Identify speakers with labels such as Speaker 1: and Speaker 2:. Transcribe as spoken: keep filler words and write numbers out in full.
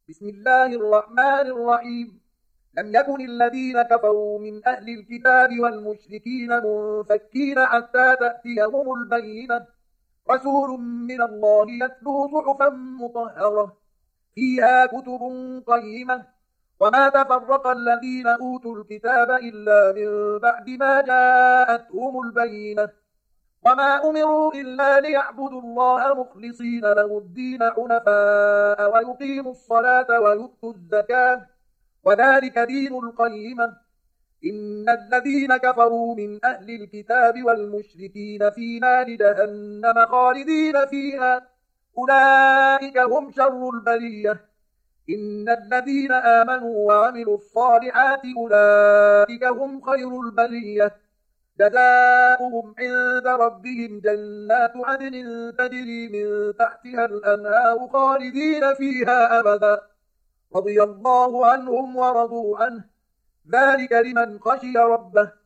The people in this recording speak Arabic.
Speaker 1: بسم الله الرحمن الرحيم. لم يكن الذين كفروا من أهل الكتاب والمشركين منفكين حتى تأتيهم البينة، رسول من الله يتلو صحفا مطهرة فيها كتب قيمة، وما تفرق الذين أوتوا الكتاب إلا من بعد ما جاءتهم البينة، وما أمروا إلا ليعبدوا الله مخلصين له الدين حنفاء ويقيموا الصلاة ويؤتوا الزكاة، وذلك دين القيمة. إن الذين كفروا من أهل الكتاب والمشركين في نار جهنم خالدين فيها، أولئك هم شر البرية. إن الذين آمنوا وعملوا الصالحات أولئك هم خير البرية. جزاؤهم عند ربهم جنات عدن تجري من تحتها الأنهار خالدين فيها أبدا، رضي الله عنهم ورضوا عنه، ذلك لمن خشي ربه.